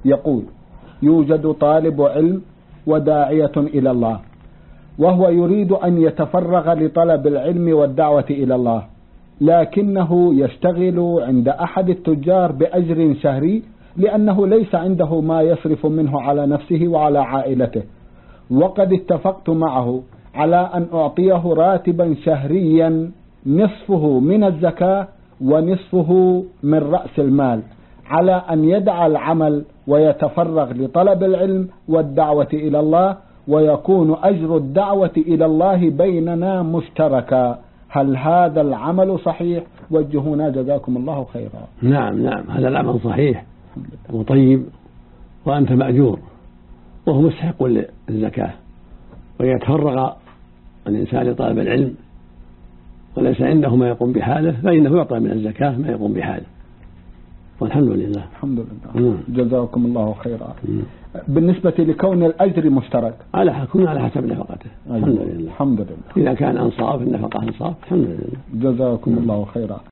يقول: يوجد طالب علم وداعية إلى الله، وهو يريد أن يتفرغ لطلب العلم والدعوة إلى الله، لكنه يشتغل عند أحد التجار بأجر شهري لأنه ليس عنده ما يصرف منه على نفسه وعلى عائلته، وقد اتفقت معه على أن أعطيه راتبا شهريا نصفه من الزكاة ونصفه من رأس المال، على أن يدع العمل ويتفرغ لطلب العلم والدعوة إلى الله، ويكون أجر الدعوة إلى الله بيننا مشتركا. هل هذا العمل صحيح؟ وجهونا جزاكم الله خيرا. نعم هذا العمل صحيح وطيب، وأنت مأجور، وهو مستحق للزكاة، ويتفرغ الإنسان لطلب العلم وليس عنده ما يقوم بحاله فإنه يعطى من الزكاة ما يقوم بحاله، والحمد لله. الحمد لله. جزاكم الله خيرا. بالنسبة لكون الأجر مشترك على حسب نفقته. الحمد لله. الحمد لله. إذا كان أنصاف النفقة أنصاف الحمد لله. جزاكم الله خيرا.